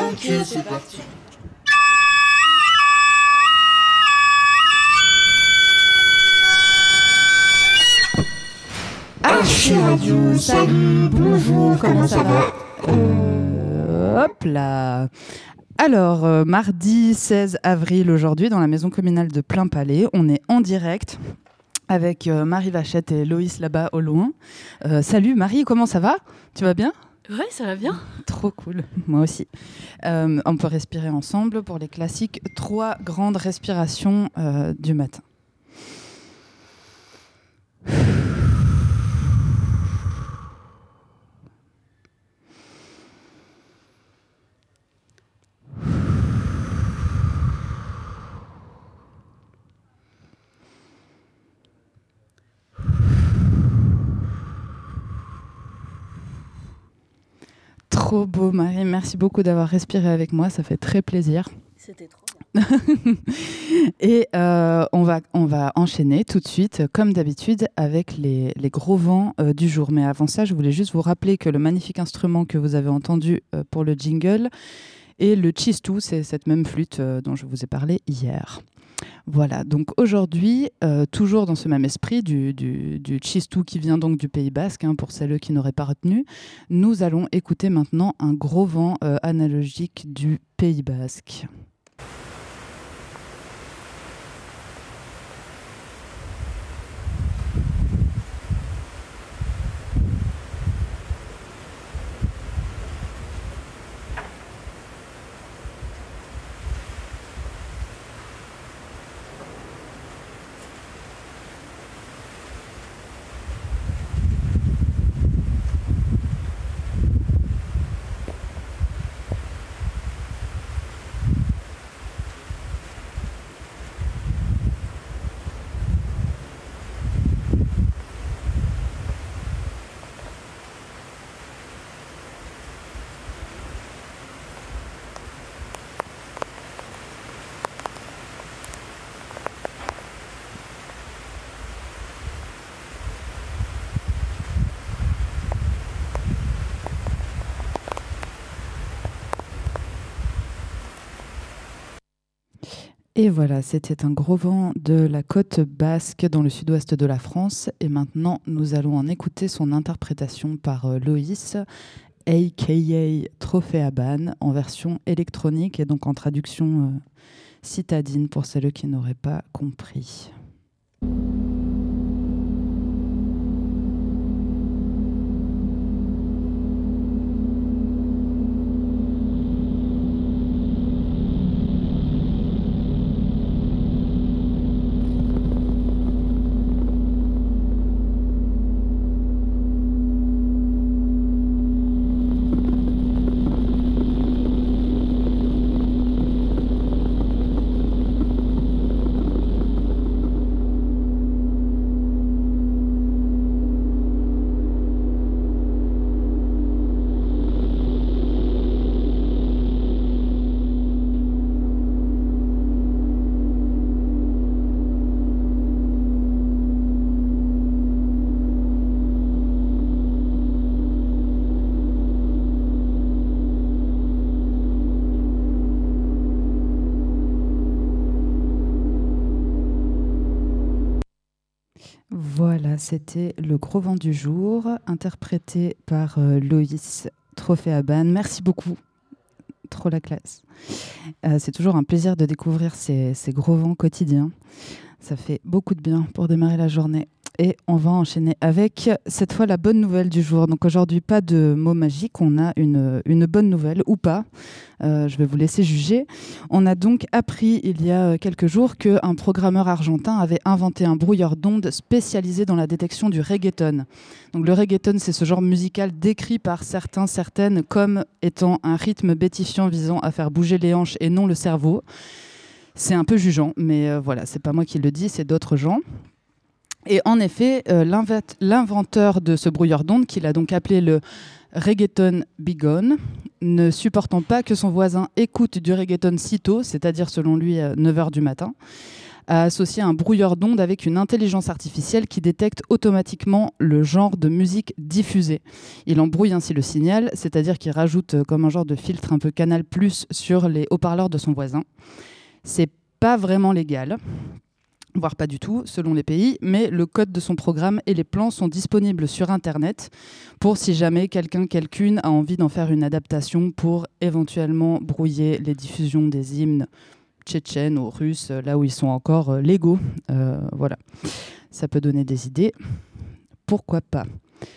Ok, c'est parti. Archie Radio, salut, bonjour, comment ça va? Hop là. Alors, mardi 16 avril aujourd'hui, dans la maison communale de Plainpalais, on est en direct avec Marie Vachette et Loïs là-bas au loin. Salut Marie, comment ça va? Tu vas bien? Ouais, ça va bien. Trop cool, moi aussi. On peut respirer ensemble pour les classiques 3 grandes respirations du matin. Trop beau Marie, merci beaucoup d'avoir respiré avec moi, ça fait très plaisir. C'était trop bien. Et on va enchaîner tout de suite, comme d'habitude, avec les gros vents du jour. Mais avant ça, je voulais juste vous rappeler que le magnifique instrument que vous avez entendu pour le jingle est le tchistou, c'est cette même flûte dont je vous ai parlé hier. Voilà, donc aujourd'hui, toujours dans ce même esprit du tchistou qui vient donc du Pays Basque, pour celles qui n'auraient pas retenu, nous allons écouter maintenant un gros vent analogique du Pays Basque. Et voilà, c'était un gros vent de la côte basque dans le sud-ouest de la France. Et maintenant, nous allons en écouter son interprétation par Loïs, a.k.a. Trophée Aban, en version électronique et donc en traduction citadine pour celles qui n'auraient pas compris. Voilà, c'était le gros vent du jour, interprété par Loïs Trophée Aban. Merci beaucoup, trop la classe. C'est toujours un plaisir de découvrir ces gros vents quotidiens. Ça fait beaucoup de bien pour démarrer la journée. Et on va enchaîner avec, cette fois, la bonne nouvelle du jour. Donc aujourd'hui, pas de mots magiques, on a une bonne nouvelle, ou pas. Je vais vous laisser juger. On a donc appris il y a quelques jours qu'un programmeur argentin avait inventé un brouilleur d'ondes spécialisé dans la détection du reggaeton. Donc le reggaeton, c'est ce genre musical décrit par certaines comme étant un rythme bétifiant visant à faire bouger les hanches et non le cerveau. C'est un peu jugeant, mais voilà, c'est pas moi qui le dis, c'est d'autres gens. Et en effet, l'inventeur de ce brouilleur d'ondes, qu'il a donc appelé le reggaeton bigone, ne supportant pas que son voisin écoute du reggaeton si tôt, c'est-à-dire selon lui 9h du matin, a associé un brouilleur d'ondes avec une intelligence artificielle qui détecte automatiquement le genre de musique diffusée. Il embrouille ainsi le signal, c'est-à-dire qu'il rajoute comme un genre de filtre un peu Canal+ sur les haut-parleurs de son voisin. C'est pas vraiment légal, voire pas du tout, selon les pays, mais le code de son programme et les plans sont disponibles sur Internet pour si jamais quelqu'une a envie d'en faire une adaptation pour éventuellement brouiller les diffusions des hymnes tchétchènes ou russes, là où ils sont encore légaux. Voilà, ça peut donner des idées. Pourquoi pas ?